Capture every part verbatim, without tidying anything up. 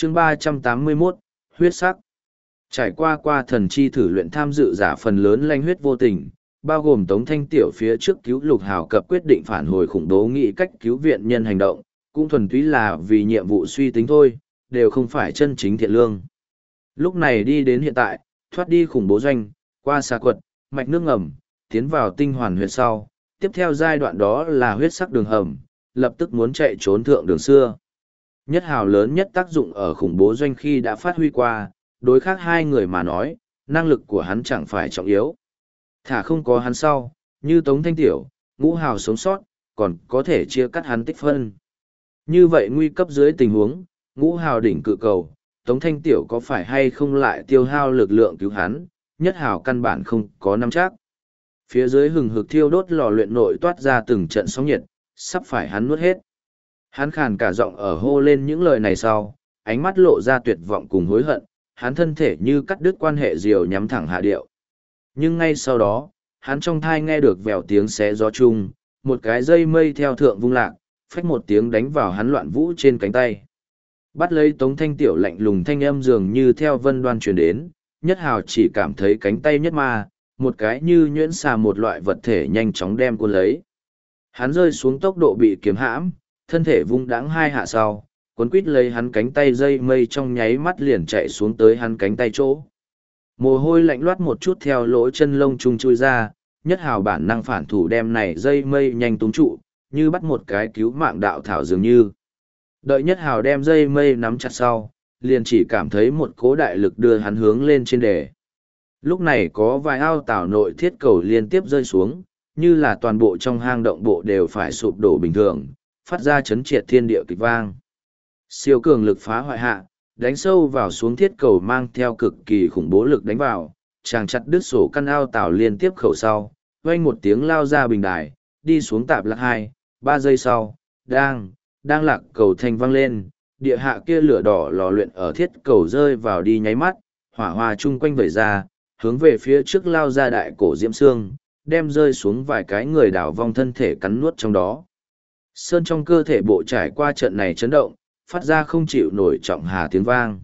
chương ba trăm tám mươi mốt, huyết sắc. Trải qua qua thần chi thử luyện tham dự giả phần lớn lanh huyết vô tình, bao gồm Tống Thanh Tiểu phía trước cứu Lục Hào cập quyết định phản hồi khủng bố nghị cách cứu viện nhân hành động, cũng thuần túy là vì nhiệm vụ suy tính thôi, đều không phải chân chính thiện lương. Lúc này đi đến hiện tại, thoát đi khủng bố doanh, qua xà quật, mạch nước ngầm, tiến vào tinh hoàn huyệt sau, tiếp theo giai đoạn đó là huyết sắc đường hầm, lập tức muốn chạy trốn thượng đường xưa. Nhất Hào lớn nhất tác dụng ở khủng bố doanh khi đã phát huy qua, đối khác hai người mà nói, năng lực của hắn chẳng phải trọng yếu. Thả không có hắn sau, như Tống Thanh Tiểu, Ngũ Hào sống sót, còn có thể chia cắt hắn tích phân. Như vậy nguy cấp dưới tình huống, Ngũ Hào đỉnh cự cầu, Tống Thanh Tiểu có phải hay không lại tiêu hao lực lượng cứu hắn, Nhất Hào căn bản không có nắm chắc. Phía dưới hừng hực thiêu đốt lò luyện nội toát ra từng trận sóng nhiệt, sắp phải hắn nuốt hết. Hắn khàn cả giọng ở hô lên những lời này sau, ánh mắt lộ ra tuyệt vọng cùng hối hận, hắn thân thể như cắt đứt quan hệ diều nhắm thẳng hạ điệu. Nhưng ngay sau đó, hắn trong thai nghe được vèo tiếng xé gió chung, một cái dây mây theo thượng vung lạc, phách một tiếng đánh vào hắn loạn vũ trên cánh tay. Bắt lấy Tống Thanh Tiểu lạnh lùng thanh âm dường như theo vân đoan truyền đến, Nhất Hào chỉ cảm thấy cánh tay nhất ma, một cái như nhuyễn xà một loại vật thể nhanh chóng đem cuốn lấy. Hắn rơi xuống tốc độ bị kiếm hãm, thân thể vung đãng hai hạ sau, cuốn quít lấy hắn cánh tay dây mây trong nháy mắt liền chạy xuống tới hắn cánh tay chỗ. Mồ hôi lạnh loát một chút theo lỗ chân lông trung chui ra, Nhất Hào bản năng phản thủ đem này dây mây nhanh túng trụ, như bắt một cái cứu mạng đạo thảo dường như. Đợi Nhất Hào đem dây mây nắm chặt sau, liền chỉ cảm thấy một cố đại lực đưa hắn hướng lên trên đề. Lúc này có vài ao tảo nội thiết cầu liên tiếp rơi xuống, như là toàn bộ trong hang động bộ đều phải sụp đổ bình thường, phát ra chấn triệt thiên địa kịch vang. Siêu cường lực phá hoại hạ, đánh sâu vào xuống thiết cầu mang theo cực kỳ khủng bố lực đánh vào, chàng chặt đứt sổ căn ao tảo liên tiếp khẩu sau, vang một tiếng lao ra bình đài, đi xuống tạp lạc hai, ba giây sau, đang, đang lạc cầu thanh vang lên, địa hạ kia lửa đỏ lò luyện ở thiết cầu rơi vào đi nháy mắt, hỏa hoa chung quanh vẩy ra, hướng về phía trước lao ra đại cổ diễm xương, đem rơi xuống vài cái người đảo vong thân thể cắn nuốt trong đó. Sơn trong cơ thể bộ trải qua trận này chấn động, phát ra không chịu nổi trọng hà tiếng vang.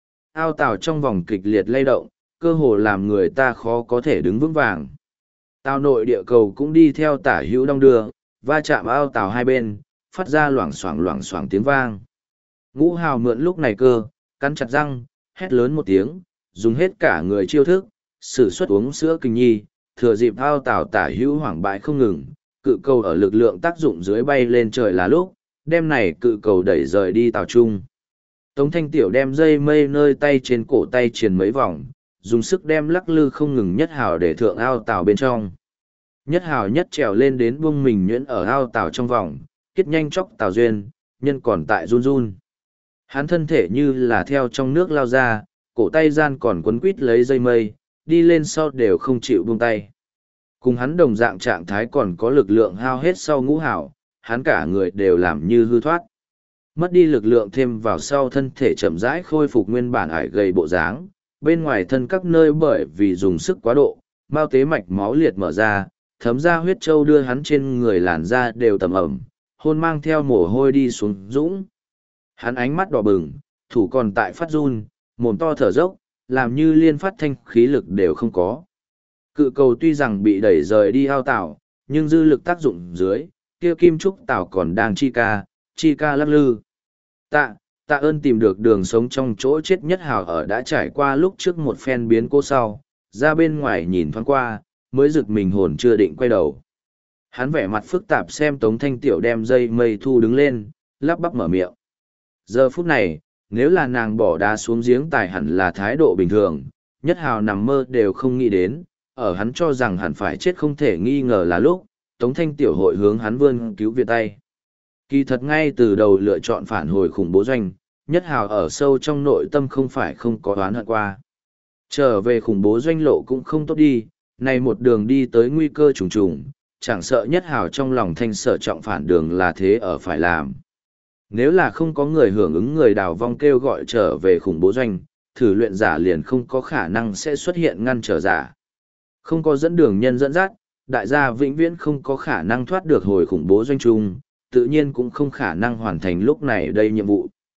Ao tàu trong vòng kịch liệt lay động, cơ hồ làm người ta khó có thể đứng vững vàng. Tàu nội địa cầu cũng đi theo tả hữu đong đưa, va chạm ao tàu hai bên, phát ra loảng xoảng loảng xoảng tiếng vang. Ngũ Hào mượn lúc này cơ, cắn chặt răng, hét lớn một tiếng, dùng hết cả người chiêu thức, sử xuất uống sữa kinh nhi, thừa dịp ao tàu tả hữu hoảng bại không ngừng, cự cầu ở lực lượng tác dụng dưới bay lên trời là lúc, đem này cự cầu đẩy rời đi tàu chung. Tống Thanh Tiểu đem dây mây nơi tay trên cổ tay truyền mấy vòng, dùng sức đem lắc lư không ngừng Nhất Hào để thượng ao tàu bên trong. Nhất Hào nhất trèo lên đến buông mình nhuyễn ở ao tàu trong vòng, kết nhanh chóc tàu duyên, nhân còn tại run run. Hắn thân thể như là theo trong nước lao ra, cổ tay gian còn quấn quít lấy dây mây, đi lên sau đều không chịu buông tay. Cùng hắn đồng dạng trạng thái còn có lực lượng hao hết sau Ngũ Hào, hắn cả người đều làm như hư thoát. Mất đi lực lượng thêm vào sau thân thể chậm rãi khôi phục nguyên bản ải gầy bộ dáng, bên ngoài thân các nơi bởi vì dùng sức quá độ, mao tế mạch máu liệt mở ra, thấm ra huyết trâu đưa hắn trên người làn da đều tầm ẩm, hôn mang theo mồ hôi đi xuống dũng. Hắn ánh mắt đỏ bừng, thủ còn tại phát run, mồm to thở dốc, làm như liên phát thanh khí lực đều không có. Cự cầu tuy rằng bị đẩy rời đi ao tảo, nhưng dư lực tác dụng dưới, kia kim trúc tảo còn đang chi ca, chi ca lắc lư. Tạ, tạ ơn tìm được đường sống trong chỗ chết Nhất Hào ở đã trải qua lúc trước một phen biến cố sau, ra bên ngoài nhìn thoáng qua, mới rực mình hồn chưa định quay đầu. Hắn vẻ mặt phức tạp xem Tống Thanh Tiểu đem dây mây thu đứng lên, lắp bắp mở miệng. Giờ phút này, nếu là nàng bỏ đá xuống giếng tài hẳn là thái độ bình thường, Nhất Hào nằm mơ đều không nghĩ đến, ở hắn cho rằng hẳn phải chết không thể nghi ngờ là lúc, Tống Thanh Tiểu hội hướng hắn vươn cứu viện tay. Kỳ thật ngay từ đầu lựa chọn phản hồi khủng bố doanh, Nhất Hào ở sâu trong nội tâm không phải không có oán hận qua. Trở về khủng bố doanh lộ cũng không tốt đi, này một đường đi tới nguy cơ trùng trùng, chẳng sợ Nhất Hào trong lòng thanh sợ trọng phản đường là thế ở phải làm. Nếu là không có người hưởng ứng người đào vong kêu gọi trở về khủng bố doanh, thử luyện giả liền không có khả năng sẽ xuất hiện ngăn trở giả. Không có dẫn đường nhân dẫn dắt, đại gia vĩnh viễn không có khả năng thoát được hồi khủng bố doanh trung, tự nhiên cũng không khả năng hoàn thành lúc này đây nhiệm vụ.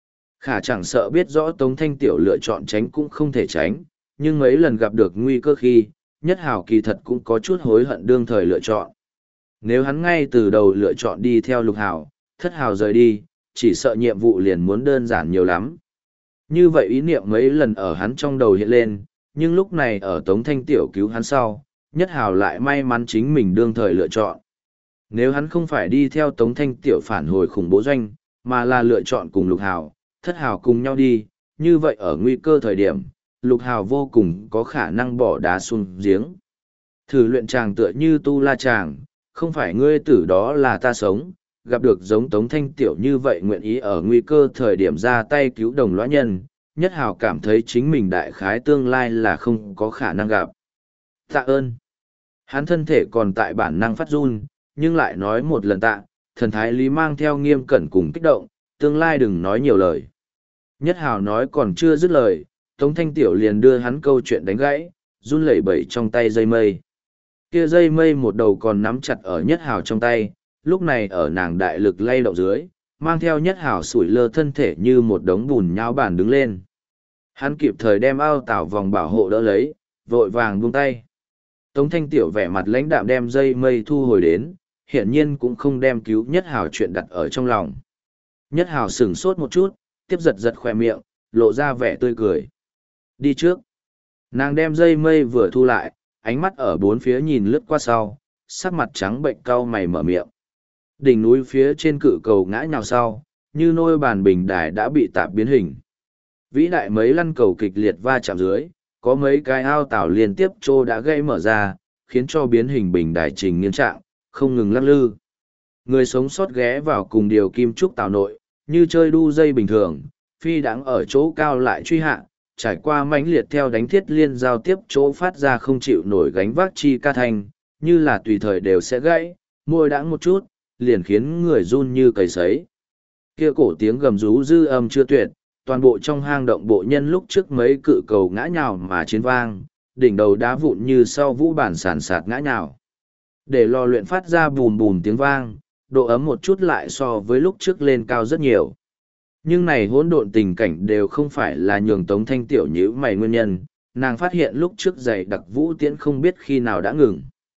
Khả chẳng sợ biết rõ Tống Thanh Tiểu lựa chọn tránh cũng không thể tránh, nhưng mấy lần gặp được nguy cơ khi, Nhất Hào kỳ thật cũng có chút hối hận đương thời lựa chọn. Nếu hắn ngay từ đầu lựa chọn đi theo Lục Hào, Thất Hào rời đi, chỉ sợ nhiệm vụ liền muốn đơn giản nhiều lắm. Như vậy ý niệm mấy lần ở hắn trong đầu hiện lên, nhưng lúc này ở Tống Thanh Tiểu cứu hắn sau, Nhất Hào lại may mắn chính mình đương thời lựa chọn. Nếu hắn không phải đi theo Tống Thanh Tiểu phản hồi khủng bố doanh, mà là lựa chọn cùng Lục Hào, Thất Hào cùng nhau đi, như vậy ở nguy cơ thời điểm, Lục Hào vô cùng có khả năng bỏ đá xuống giếng. Thử luyện chàng tựa như tu la chàng, không phải ngươi tử đó là ta sống, gặp được giống Tống Thanh Tiểu như vậy nguyện ý ở nguy cơ thời điểm ra tay cứu đồng lõa nhân, Nhất Hào cảm thấy chính mình đại khái tương lai là không có khả năng gặp. Tạ ơn. Hắn thân thể còn tại bản năng phát run, nhưng lại nói một lần tạ, thần thái lý mang theo nghiêm cẩn cùng kích động, tương lai đừng nói nhiều lời. Nhất Hào nói còn chưa dứt lời, Tống Thanh Tiểu liền đưa hắn câu chuyện đánh gãy, run lẩy bẩy trong tay dây mây. Kia dây mây một đầu còn nắm chặt ở Nhất Hào trong tay, lúc này ở nàng đại lực lay động dưới, mang theo Nhất Hào sủi lơ thân thể như một đống bùn nhão bản đứng lên. Hắn kịp thời đem ao tảo vòng bảo hộ đỡ lấy, vội vàng buông tay. Tống Thanh Tiểu vẻ mặt lãnh đạm đem dây mây thu hồi đến, hiển nhiên cũng không đem cứu Nhất Hào chuyện đặt ở trong lòng. Nhất Hào sửng sốt một chút, tiếp giật giật khỏe miệng, lộ ra vẻ tươi cười. Đi trước. Nàng đem dây mây vừa thu lại, ánh mắt ở bốn phía nhìn lướt qua sau, sắc mặt trắng bệnh cau mày mở miệng. Đỉnh núi phía trên cự cầu ngã nhào sau, như nôi bàn bình đài đã bị tạp biến hình. Vĩ đại mấy lăn cầu kịch liệt va chạm dưới, có mấy cái ao tảo liên tiếp trô đã gây mở ra, khiến cho biến hình bình đài trình nghiêng trạng, không ngừng lắc lư. Người sống sót ghé vào cùng điều kim trúc tàu nội, như chơi đu dây bình thường, phi đãng ở chỗ cao lại truy hạ, trải qua mãnh liệt theo đánh thiết liên giao tiếp chỗ phát ra không chịu nổi gánh vác chi ca thanh, như là tùy thời đều sẽ gãy, môi đãng một chút, liền khiến người run như cầy sấy. Kia cổ tiếng gầm rú dư âm chưa tuyệt, toàn bộ trong hang động bộ nhân lúc trước mấy cự cầu ngã nhào mà chiến vang, đỉnh đầu đá vụn như sau vũ bản sàn sạt ngã nhào. Để lò luyện phát ra bùm bùm tiếng vang, độ ấm một chút lại so với lúc trước lên cao rất nhiều. Nhưng này hỗn độn tình cảnh đều không phải là nhường Tống Thanh Tiểu nhíu mày nguyên nhân, nàng phát hiện lúc trước giày đặc vũ tiễn không biết khi nào đã ngừng.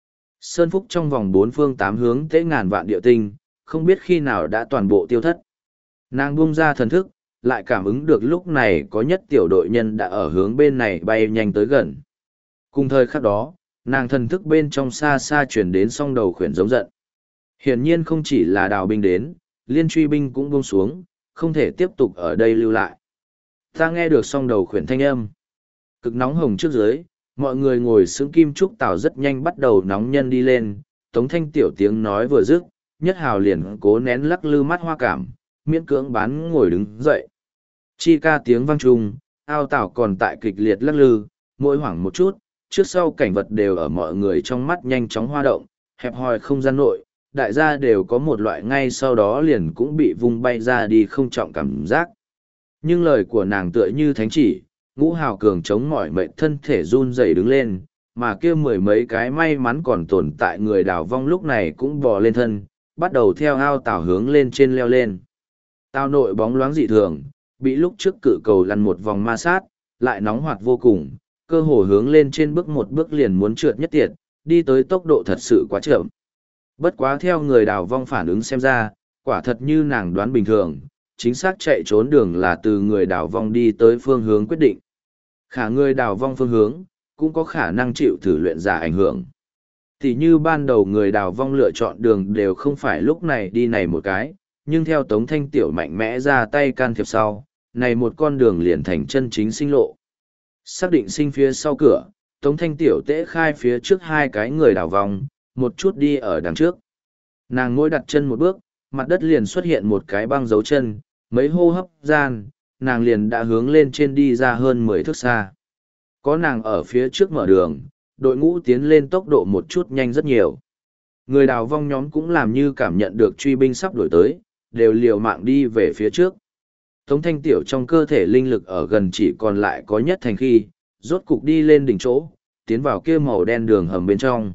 Sơn Phúc trong vòng bốn phương tám hướng tế ngàn vạn địa tinh, không biết khi nào đã toàn bộ tiêu thất. Nàng buông ra thần thức, lại cảm ứng được lúc này có nhất tiểu đội nhân đã ở hướng bên này bay nhanh tới gần. Cùng thời khắc đó, nàng thần thức bên trong xa xa chuyển đến song đầu khuyển giống giận. Hiển nhiên không chỉ là đào binh đến, liên truy binh cũng buông xuống, không thể tiếp tục ở đây lưu lại. Ta nghe được song đầu khuyển thanh âm. Cực nóng hồng trước dưới, mọi người ngồi sững kim trúc tảo rất nhanh bắt đầu nóng nhân đi lên, Tống Thanh Tiểu tiếng nói vừa dứt, Nhất Hào liền cố nén lắc lư mắt hoa cảm, miễn cưỡng bán ngồi đứng dậy. Chi ca tiếng vang trung, ao tảo còn tại kịch liệt lắc lư, mỗi hoảng một chút, trước sau cảnh vật đều ở mọi người trong mắt nhanh chóng hoa động, hẹp hòi không gian nội, đại gia đều có một loại ngay sau đó liền cũng bị vung bay ra đi không trọng cảm giác. Nhưng lời của nàng tựa như thánh chỉ, Ngũ Hào cường chống mỏi mệt thân thể run rẩy đứng lên, mà kia mười mấy cái may mắn còn tồn tại người đào vong lúc này cũng bò lên thân, bắt đầu theo ao tảo hướng lên trên leo lên. Tao nội bóng loáng dị thường, bị lúc trước cự cầu lăn một vòng ma sát, lại nóng hoạt vô cùng, cơ hồ hướng lên trên bước một bước liền muốn trượt nhất tiệt, đi tới tốc độ thật sự quá chậm. Bất quá theo người đào vong phản ứng xem ra, quả thật như nàng đoán bình thường, chính xác chạy trốn đường là từ người đào vong đi tới phương hướng quyết định. Khả người đào vong phương hướng, cũng có khả năng chịu thử luyện giả ảnh hưởng. Thì như ban đầu người đào vong lựa chọn đường đều không phải lúc này đi này một cái, nhưng theo Tống Thanh Tiểu mạnh mẽ ra tay can thiệp sau, này một con đường liền thành chân chính sinh lộ. Xác định sinh phía sau cửa, Tống Thanh Tiểu tễ khai phía trước hai cái người đào vong, một chút đi ở đằng trước. Nàng ngồi đặt chân một bước, mặt đất liền xuất hiện một cái băng dấu chân, mấy hô hấp gian, nàng liền đã hướng lên trên đi ra hơn mười thước xa. Có nàng ở phía trước mở đường, đội ngũ tiến lên tốc độ một chút nhanh rất nhiều. Người đào vong nhóm cũng làm như cảm nhận được truy binh sắp đuổi tới, đều liều mạng đi về phía trước. Tống Thanh Tiểu trong cơ thể linh lực ở gần chỉ còn lại có nhất thành khi, rốt cục đi lên đỉnh chỗ, tiến vào kia màu đen đường hầm bên trong.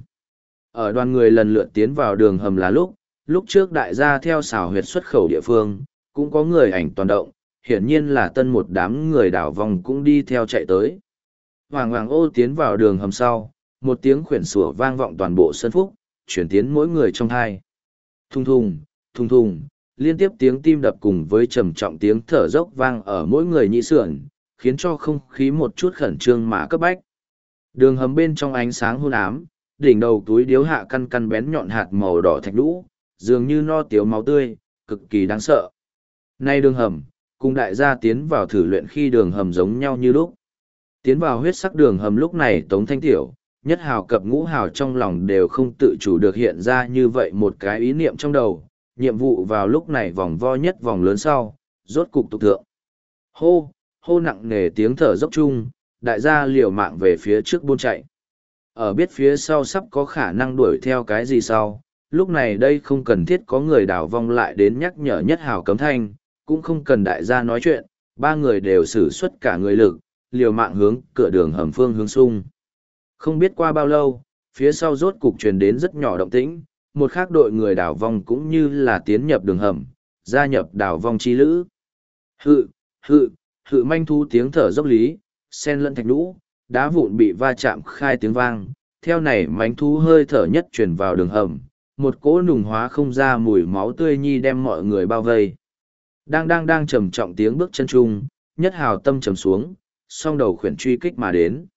Ở đoàn người lần lượt tiến vào đường hầm là lúc, lúc trước đại gia theo xào huyệt xuất khẩu địa phương, cũng có người ảnh toàn động, hiển nhiên là tân một đám người đảo vòng cũng đi theo chạy tới. Hoàng Hoàng ô tiến vào đường hầm sau, một tiếng khuyển sủa vang vọng toàn bộ sân phúc, chuyển tiến mỗi người trong hai. Thùng thùng, thùng thùng, liên tiếp tiếng tim đập cùng với trầm trọng tiếng thở dốc vang ở mỗi người nhị sườn, khiến cho không khí một chút khẩn trương mà cấp bách. Đường hầm bên trong ánh sáng hôn ám, đỉnh đầu túi điếu hạ căn căn bén nhọn hạt màu đỏ thạch lũ, dường như no tiếu máu tươi, cực kỳ đáng sợ. Nay đường hầm, cùng đại gia tiến vào thử luyện khi đường hầm giống nhau như lúc. Tiến vào huyết sắc đường hầm lúc này Tống Thanh Tiểu, nhất hào cập ngũ hào trong lòng đều không tự chủ được hiện ra như vậy một cái ý niệm trong đầu, nhiệm vụ vào lúc này vòng vo nhất vòng lớn sau, rốt cục tục thượng. Hô, hô nặng nề tiếng thở dốc chung, đại gia liều mạng về phía trước buôn chạy. Ở biết phía sau sắp có khả năng đuổi theo cái gì sau, lúc này đây không cần thiết có người đảo vong lại đến nhắc nhở nhất hào cấm thanh, cũng không cần đại gia nói chuyện, ba người đều sử xuất cả người lực, liều mạng hướng cửa đường hầm phương hướng sung. Không biết qua bao lâu, phía sau rốt cục truyền đến rất nhỏ động tĩnh, một khác đội người đảo vong cũng như là tiến nhập đường hầm, gia nhập đảo vong chi lữ. Hự, hự, hự manh thu tiếng thở dốc lý, sen lẫn thạch lũ, đá vụn bị va chạm khai tiếng vang, theo này mánh thú hơi thở nhất truyền vào đường hầm, một cỗ nùng hóa không ra mùi máu tươi nhi đem mọi người bao vây. Đang đang đang trầm trọng tiếng bước chân trung, nhất hào tâm trầm xuống, song đầu khuyển truy kích mà đến.